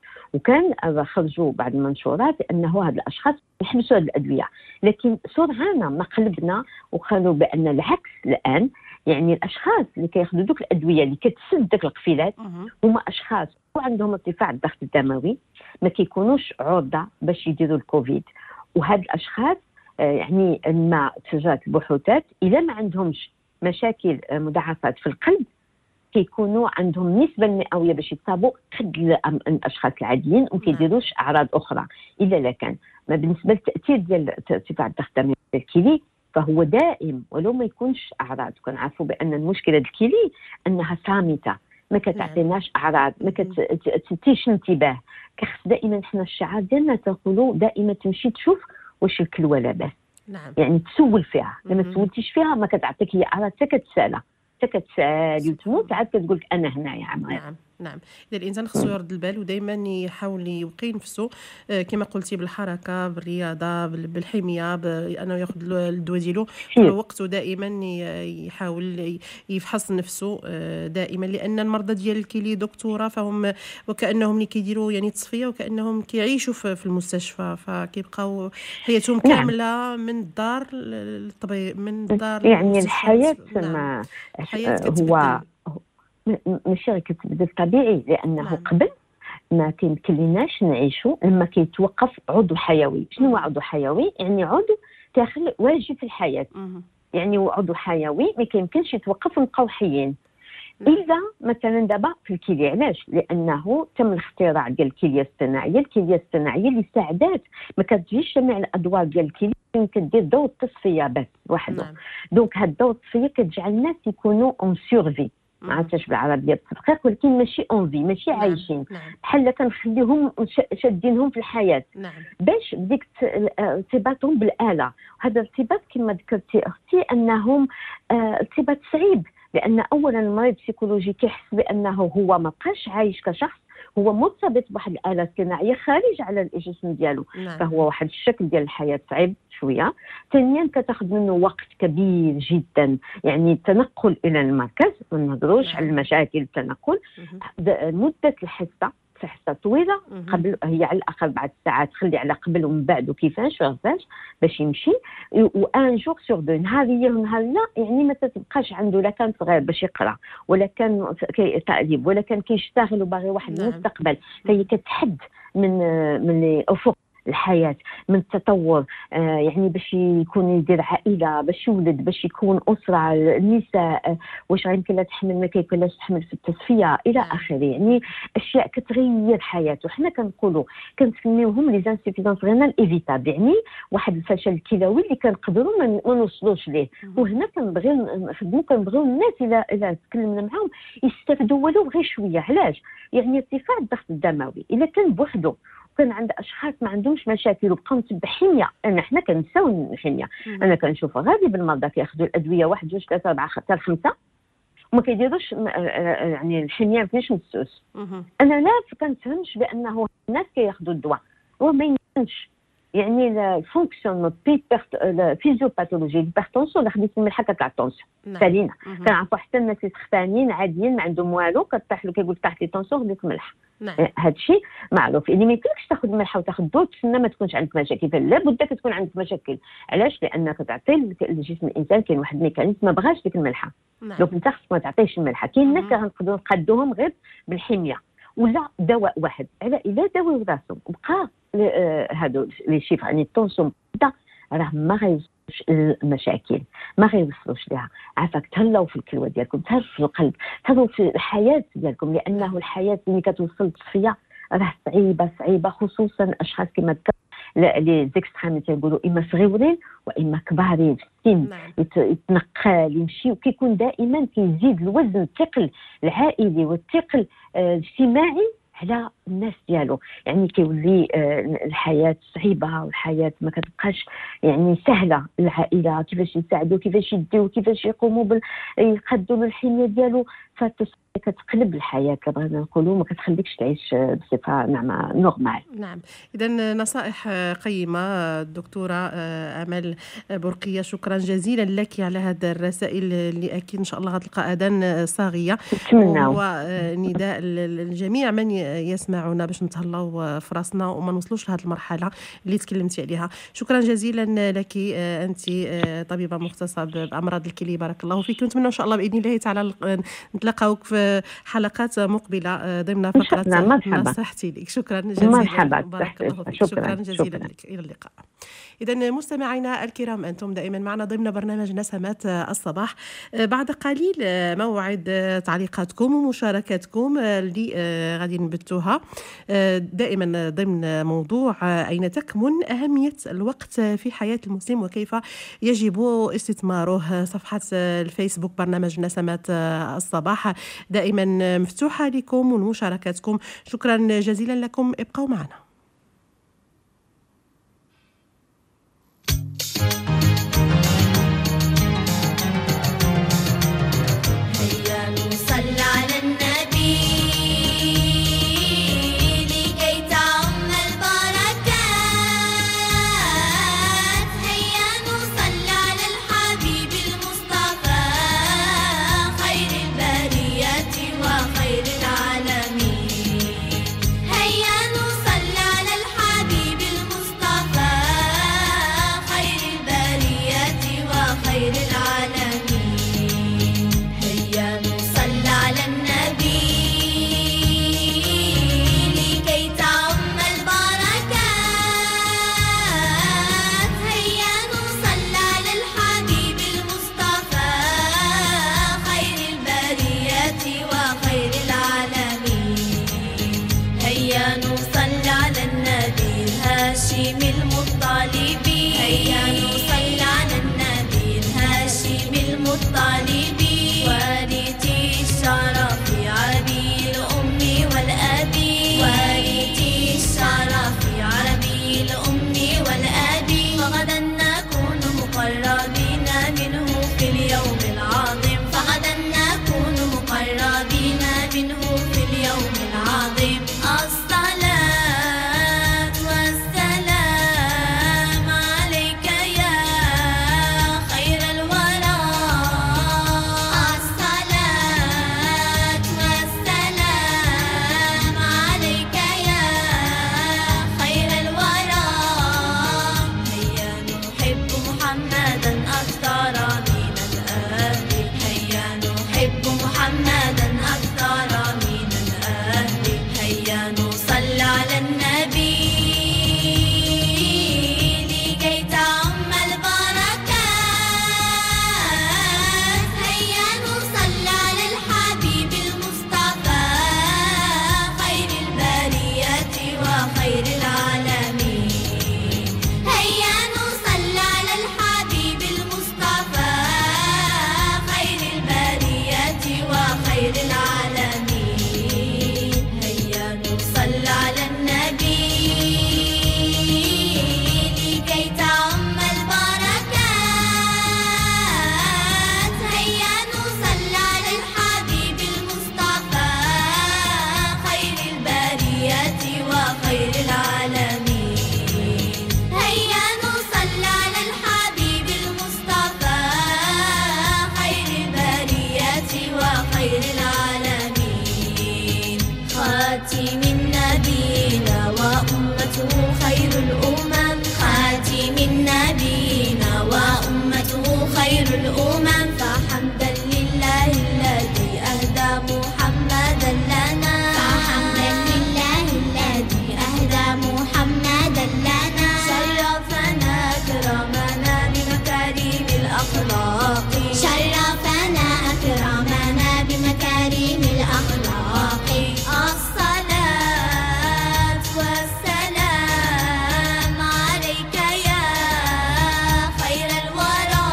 وكان خرجوا بعض المنشورات انه هاد الاشخاص يحبسوا هذه الادويه. لكن سرعان ما قلبنا وقالوا بان العكس الان، يعني الاشخاص اللي كياخذوا دوك الادويه اللي كتسد داك القفيلات هما اشخاص عندهم ارتفاع الضغط الدموي، ما كيكونوش عرضه باش يديروا الكوفيد. وهاد الاشخاص يعني ما تفجرت البحوثات اذا ما عندهمش مشاكل مضاعفات في القلب كيكونوا عندهم نسبه مئويه باش يتصابوا قد الاشخاص العاديين وما كيديروش اعراض اخرى. الا لا كان ما بالنسبه للتاثير ديال ارتفاع الضغط الدموي الكلي فهو دائم ولو ما يكونش اعراض. كنعرفوا بان المشكله الكلي انها صامته، ما كتعطيناش اعراض، ما كتعطيش انتباه. كخص دائما حنا الشعار ديالنا تقولوا دائما تمشي تشوف واش الكلوه لاباس. نعم. يعني تسول فيها، لما تسولتيش فيها ما كتعطيك هي اعراض، حتى كتسالى حتى كتسالي وتموت عاد كتقول لك انا هنايا عمري. نعم نعم. إذا الإنسان خصو يرد البال ودائما يحاول يوقي نفسه كما قلتي بالحركة، بالرياضة، بالحمية، بأنه ياخذ الدواء ديالو في الوقت، ودائما يحاول يفحص نفسه دائما، لأن المرضى ديال الكلي دكتورة فهم وكأنهم اللي كيديروا يعني تصفية وكأنهم كيعيشوا في المستشفى، فكيبقاو حياتهم كاملة من الدار للطبيب، من الدار يعني الحياة. نعم. ما الحياة هو ماشي غير كتبدل طبيعي، لانه نعم. قبل ما كيمكنلناش نعيشوا لما كيتوقف عضو حيوي. شنو هو عضو حيوي؟ يعني عضو داخل واجب في الحياه. مم. يعني هو عضو حيوي ما كيمكنش يتوقف ونبقاو حيين. اذا مثلا دابا في الكليه، علاش؟ لانه تم الاختراع ديال الكليه الصناعيه. الكليه الصناعيه اللي ساعدات ما كتجيش جميع الادوار ديال الكليه كدير دور التصفيه بس وحده. نعم. دونك هاد الدور التصفيه كتجعل الناس يكونوا اون سورفي، ما عرفتش بالعربيه بالتدقيق، ولكن ماشي اونفي، ماشي نعم. عايشين. نعم. بحال كنخليهم شادينهم في الحياه. نعم. باش بديك ارتباطهم بالاله. وهذا الارتباط كما ذكرتي اختي انهم ارتباط صعيب، لان اولا المريض السيكولوجي كيحس بانه هو ما بقاش عايش كشخص، هو مرتبط بواحد الاله صناعيه خارج على الجسم ديالو. نعم. فهو واحد الشكل ديال الحياه صعيب شويه. ثانيا كتاخذ منه وقت كبير جدا، يعني التنقل الى المركز، ما نهضروش نعم. على المشاكل التنقل. مده الحصه حصه طويله قبل، هي على الاقل بعد ساعات، خلي على قبل ومن بعد وكيفاش وغفاش باش يمشي. وان جور سور دو، نهاريه ونهار لا، يعني ما تبقاش عنده لا كان صغير باش يقرا ولا كان تأديب ولا كان كيشتغل وباغي واحد نعم. المستقبل. فهي كتحد من من الافق الحياه، من التطور. آه يعني باش يكون يدير عائله، باش يولد، باش يكون اسره، النساء واش يمكن لا تحمل ما كيمكنلاش تحمل في التصفيه الى اخره. يعني اشياء كتغير حياته. حنا كنقولوا كنسميوهم لي زانسيفيزونس رينال ايفيتابل، يعني واحد الفشل الكلوي اللي كنقدروا ما نوصلوش ليه. وهنا كنبغيو نخدموا، كنبغيو الناس الى الى تكلمنا معاهم يستافدوا ولو غير شويه. علاش؟ يعني ارتفاع الضغط الدموي الا كان بوحده كان عند اشخاص ما عندهمش مشاكل وبقاو نتبع حميه. انا حنا كنساو الحميه. انا كنشوف غالبا المرضى كياخذوا الادويه واحد جوج ثلاثه اربعه حتى خمسه وما كيديروش يعني الحميه ما فيهاش مسوس. انا لا كنفهمش بانه الناس كياخذوا الدواء وما يمكنش. يعني الفونكسيون الفيزيوباثولوجي البارتونسيون اللي خديت الملحه كتطلع الطونسيون سالينا. كنعرفوا حتى الناس اللي سخفانين عاديين ما عندهم والو كطيح له كيقول طاحت لي طونسيون خديت الملح. هذا الشيء معروف. يعني ما يمكنلكش تاخذ الملحه وتاخذ دواء تسنى ما تكونش عندك مشاكل. لا بد تكون عندك مشاكل. علاش؟ لانك تعطي لجسم الانسان كاين واحد الميكانيزم ما بغاش ديك الملحه. دونك انت خصك ما تعطيش الملحه. كاين ناس كنقدروا نقادوهم غير بالحميه ولا دواء واحد. على الا داويو راسهم بقى هادو لي شيفر يعني الطونسيون راه ما غيوصلوش المشاكل، ما غيوصلوش ليها. عافاك تهلاو في الكلوه ديالكم، تهلاو في القلب، تهلاو في الحياه ديالكم، لانه الحياه اللي كتوصل للتصفيه راه صعيبه صعيبه، خصوصا اشخاص كما لي زيكستريم تيقولوا اما صغيورين واما كبارين في السن. يتنقل يمشي وكيكون دائما كيزيد الوزن الثقل العائلي والثقل الاجتماعي على الناس ديالو. يعني كيولي الحياه صعيبه والحياه ما كتبقاش يعني سهله. العائله كيفاش يساعدوا، كيفاش يديو، كيفاش يقوموا بال يقدوا الحميه ديالو، كتقلب الحياه كبغينا نقولوا، ما كتخليكش تعيش بصفه نعمه نورمال. نعم. اذا نصائح قيمه الدكتوره امل برقيه، شكرا جزيلا لك على هذا الرسائل اللي اكيد ان شاء الله غتلقى اذان صاغيه. ونداء الجميع من يسمعنا باش نتهلاو في راسنا وما نوصلوش لهذه المرحله اللي تكلمتي عليها. شكرا جزيلا لك، انت طبيبه مختصه بامراض الكلى، بارك الله فيك. ونتمنى ان شاء الله باذن الله تعالى نتلاقاوك في حلقات مقبله ضمن فقره نصيحتي لك. شكرا جزيلا. مرحبا. بارك الله فيك. شكرا, شكرا جزيلا لك. الى اللقاء. إذا مستمعينا الكرام، أنتم دائما معنا ضمن برنامج نسمات الصباح. بعد قليل موعد تعليقاتكم ومشاركاتكم اللي غادي نبتوها دائما ضمن موضوع أين تكمن أهمية الوقت في حياة المسلم وكيف يجب استثماره. صفحة الفيسبوك برنامج نسمات الصباح دائما مفتوحة لكم ومشاركاتكم. شكرا جزيلا لكم، ابقوا معنا. هيا نصلي خير العالمين خاتم النبيين وأمته خير الأمم خاتم النبيين وأمته خير الأمم فحمدا لله الذي أهدى محمدا لنا فحمدا لله الذي أهدى محمدا لنا شرفنا أكرمنا بمكارم الأخلاق شرفنا أكرمنا بمكارم الأخلاق الصلاة والسلام عليك يا خير الورى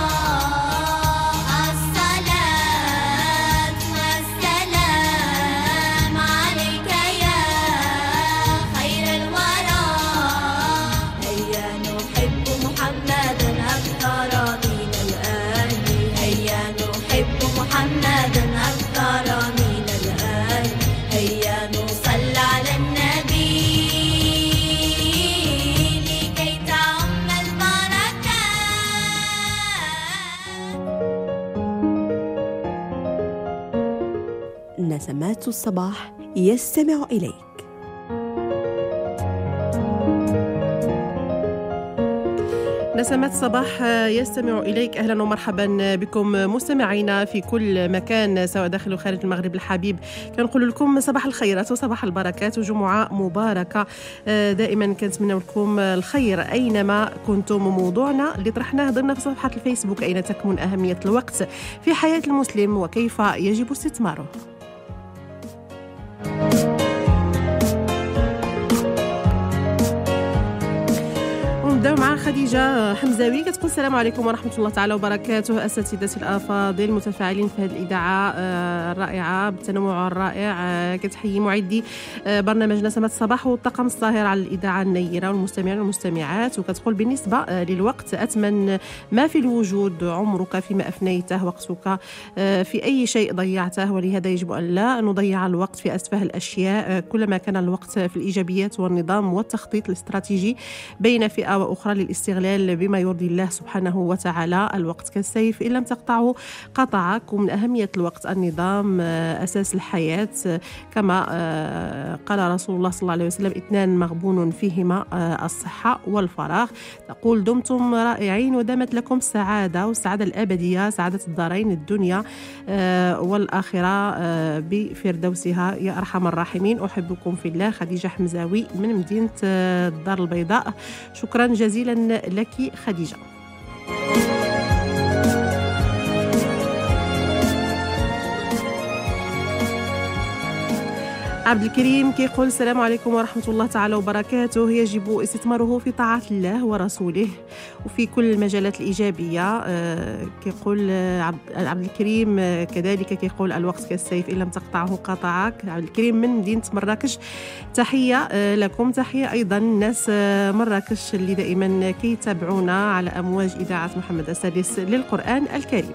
الصلاة والسلام عليك يا خير الورى هيا نحب محمدا أكثر من الآن هيا نحب محمدا أكثر من الآن هيا نصلي على النبي لكي تعم البركات. نسمات الصباح يستمع إليك. نسمات الصباح يستمع إليك. أهلا ومرحبا بكم مستمعينا في كل مكان سواء داخل وخارج المغرب الحبيب. كنقول لكم صباح الخيرات وصباح البركات وجمعة مباركة. دائما كنتمنى لكم الخير أينما كنتم. موضوعنا اللي طرحناه ضمن في صفحة الفيسبوك: أين تكمن أهمية الوقت في حياة المسلم وكيف يجب استثماره؟ نبداو مع خديجة حمزاوي كتقول السلام عليكم ورحمة الله تعالى وبركاته. أساتذتي الأفاضل المتفاعلين في هذه الإذاعة الرائعة بالتنوع الرائع، كتحيي معدي برنامج نسمات الصباح والطاقم الصاهر على الإذاعة النيرة والمستمعين والمستمعات. وكتقول بالنسبة للوقت: أتمن ما في الوجود عمرك فيما أفنيته، وقتك في أي شيء ضيعته، ولهذا يجب أن لا نضيع الوقت في أسفه الأشياء. كلما كان الوقت في الإيجابيات والنظام والتخطيط الاستراتيجي بين فئة وأخرى للاستغلال بما يرضي الله سبحانه وتعالى. الوقت كالسيف، إن لم تقطعه قطعك. ومن أهمية الوقت النظام أساس الحياة، كما قال رسول الله صلى الله عليه وسلم: اثنان مغبون فيهما الصحة والفراغ. تقول: دمتم رائعين ودامت لكم السعادة والسعادة الأبدية، سعادة الدارين الدنيا والآخرة بفردوسها يا أرحم الراحمين. أحبكم في الله. خديجة حمزاوي من مدينة الدار البيضاء. شكرا جزيلا لك خديجة. عبد الكريم كيقول: السلام عليكم ورحمة الله تعالى وبركاته. يجب استثماره في طاعة الله ورسوله وفي كل المجالات الإيجابية. كيقول عبد الكريم كذلك، كيقول: الوقت كالسيف، إن لم تقطعه قطعك. عبد الكريم من مدينة مراكش، تحية لكم. تحية أيضا الناس مراكش اللي دائما كيتابعونا على أمواج إذاعة محمد السادس للقرآن الكريم.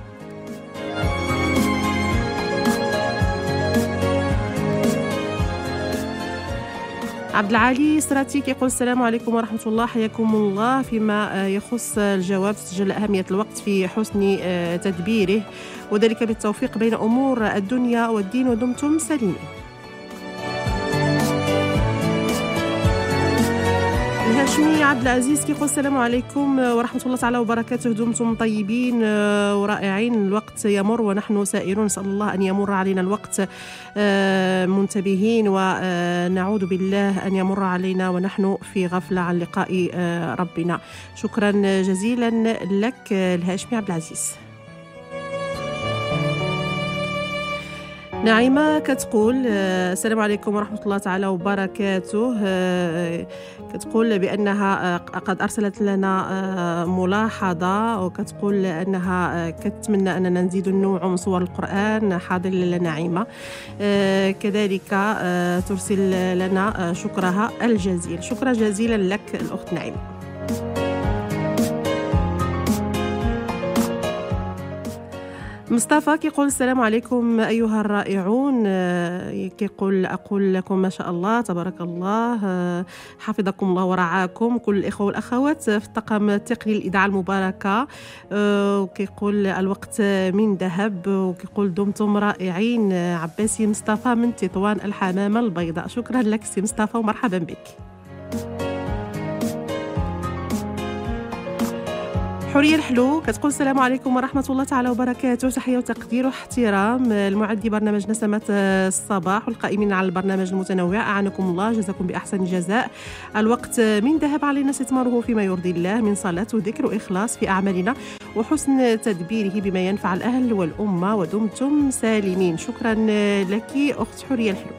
عبد العالي سراتي كيقول: السلام عليكم ورحمة الله. حياكم الله. فيما يخص الجواب: تسجل أهمية الوقت في حسن تدبيره، وذلك بالتوفيق بين أمور الدنيا والدين، ودمتم سليمين. الهاشمي عبد العزيز كيقول: السلام عليكم ورحمة الله تعالى وبركاته. دمتم طيبين ورائعين. الوقت يمر ونحن سائرون. نسأل الله أن يمر علينا الوقت منتبهين، ونعوذ بالله أن يمر علينا ونحن في غفلة عن لقاء ربنا. شكرا جزيلا لك الهاشمي عبد العزيز. نعيمة كتقول: السلام عليكم ورحمة الله تعالى وبركاته. كتقول بأنها قد أرسلت لنا ملاحظة، وكتقول أنها كتمنى أننا نزيد النوع من صور القرآن. حاضر لنعيمة. كذلك ترسل لنا شكرها الجزيل. شكرا جزيلا لك الأخت نعيمة. مصطفى كيقول السلام عليكم أيها الرائعون. آه، كيقول أقول لكم ما شاء الله تبارك الله، آه، حفظكم الله ورعاكم كل الإخوة والأخوات في الطاقم التقني للإذاعة المباركة. آه، وكيقول الوقت من ذهب، وكيقول دمتم رائعين. آه، عباسي مصطفى من تطوان الحمامة البيضاء. شكرا لك سي مصطفى ومرحبا بك. حورية الحلو كتقول السلام عليكم ورحمة الله تعالى وبركاته، تحية وتقدير واحترام المعدي برنامج نسمة الصباح والقائمين على البرنامج المتنوع، أعانكم الله جزاكم بأحسن جزاء. الوقت من ذهب علينا استثماره فيما يرضي الله من صلاة وذكر وإخلاص في أعمالنا وحسن تدبيره بما ينفع الأهل والأمة، ودمتم سالمين. شكرا لك أخت حورية الحلو.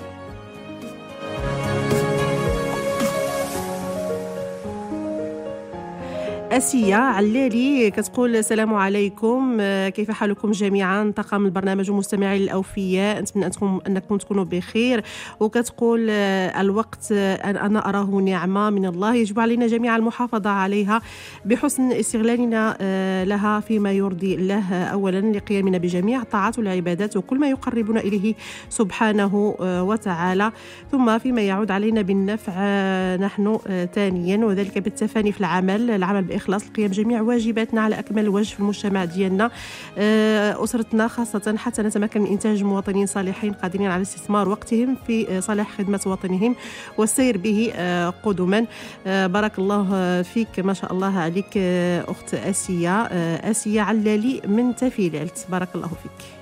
أسية علالي كتقول السلام عليكم، كيف حالكم جميعا طاقم البرنامج ومستمعي الأوفياء، نتمنى أنكم أنكم تكونوا بخير. وكتقول الوقت أنا أراه نعمة من الله يجب علينا جميعا المحافظة عليها بحسن استغلالنا لها فيما يرضي الله، أولا لقيامنا بجميع الطاعات والعبادات وكل ما يقربنا إليه سبحانه وتعالى، ثم فيما يعود علينا بالنفع نحن ثانيا، وذلك بالتفاني في العمل العمل بإخلاص، القيام جميع واجباتنا على أكمل وجه في المجتمع ديالنا أسرتنا خاصة، حتى نتمكن من إنتاج مواطنين صالحين قادرين على استثمار وقتهم في صالح خدمة وطنهم والسير به قدما. بارك الله فيك، ما شاء الله عليك أخت آسيا آسيا علالي من تفيلالت، بارك الله فيك.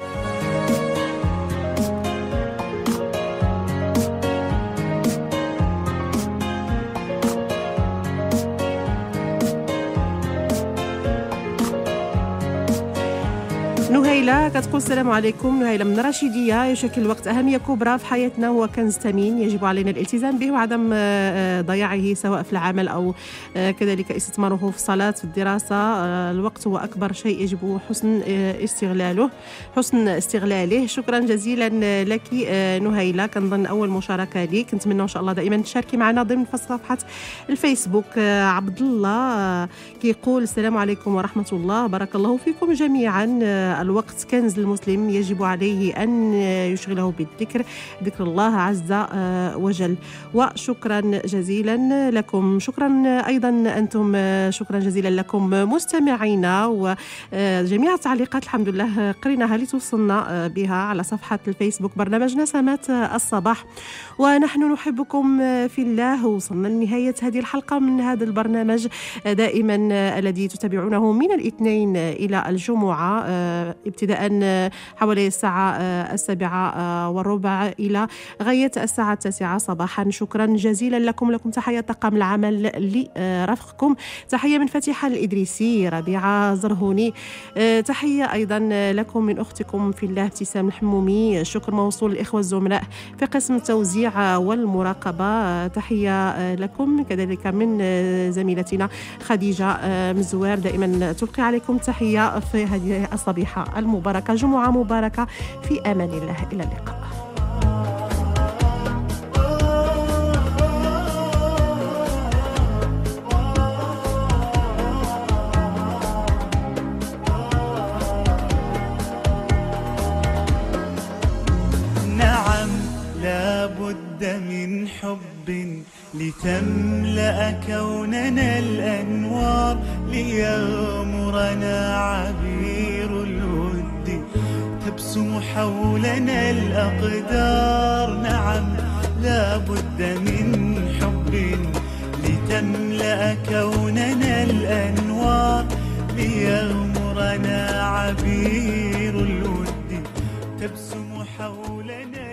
نهيلة كتقول السلام عليكم. نهيلة من رشيدية، يشكل الوقت أهمية كبرى في حياتنا، هو كنز ثمين يجب علينا الالتزام به وعدم ضياعه سواء في العمل أو كذلك استثماره في الصلاة في الدراسة. الوقت هو أكبر شيء يجب حسن استغلاله حسن استغلاله. شكرا جزيلا لك نهيلة، كنظن أول مشاركة ليك، نتمنى إن شاء الله دائما تشاركي معنا ضمن صفحة الفيسبوك. عبد الله كيقول السلام عليكم ورحمة الله، بارك الله فيكم جميعا. الوقت كنز المسلم يجب عليه أن يشغله بالذكر، ذكر الله عز وجل. وشكرا جزيلا لكم. شكرا أيضا أنتم، شكرا جزيلا لكم مستمعينا، وجميع التعليقات الحمد لله قريناها لتوصلنا بها على صفحة الفيسبوك برنامج نسمات الصباح. ونحن نحبكم في الله. وصلنا لنهاية هذه الحلقة من هذا البرنامج دائما الذي تتابعونه من الاثنين إلى الجمعة ابتداء حوالي الساعة السابعة والربع إلى غاية الساعة التاسعة صباحا. شكرا جزيلا لكم. لكم تحية طاقم العمل لرفقكم، تحية من فتيحة الإدريسي، ربيعة زرهوني، تحية أيضا لكم من أختكم في الله ابتسام الحمومي. شكر موصول الإخوة الزملاء في قسم التوزيع والمراقبة، تحية لكم كذلك من زميلتنا خديجة مزوار، دائما تلقي عليكم تحية في هذه الصبيحة المباركة. جمعة مباركة، في أمان الله، إلى اللقاء. نعم لابد من حب لتملأ كوننا الأنوار، ليغمرنا عبير الود تبسم حولنا الأقدار. نعم لابد من حب لتملأ كوننا الأنوار، ليغمرنا عبير الود تبسم حولنا